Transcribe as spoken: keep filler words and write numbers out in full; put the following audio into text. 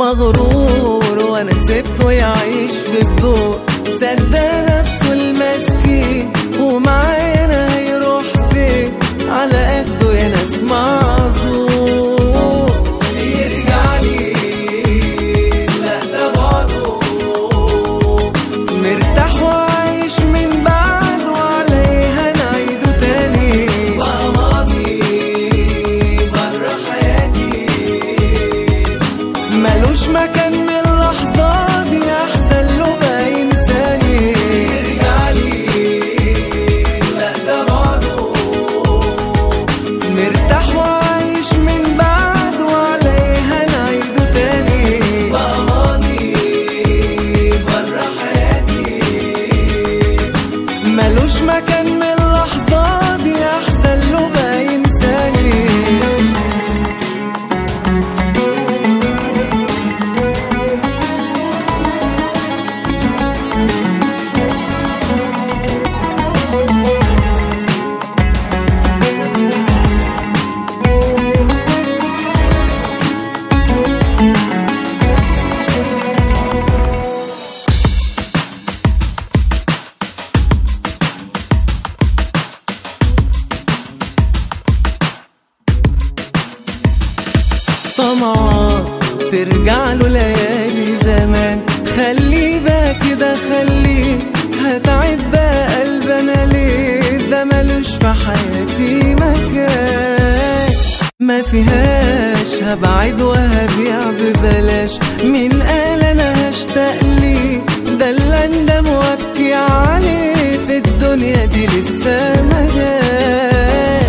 مغرور وانا سبته يعيش في الدور، صدق نفسه المسكين ومعايا انا هيروح فين؟ على قده يا ناس معذور. يرجعلي لا ده بعده، مرتاح وعايش من بعده، عليه هنعيده تاني؟ بقى ماضي برا حياتي، ملوش مكان من اللحظة دي، أحسن له بقى ينساني. يرجعلي لا ده بعده، مرتاح وعايش من بعده، عليه هنعيده تاني؟ بقى ماضي برا حياتي، ملوش مكان من اللحظة دي، أحسن له بقى ينساني. طمعان ترجع له ليالي زمان، خليه بقى كده خليه، هتعب بقى قلب انا ليه؟ ده ملوش في حياتي مكان، ما فيهاش هبعد وهبيع ببلاش، مين قال انا هشتاق ليه؟ ده اللي اندم وابكي عليه في الدنيا دي لسه ما جاش.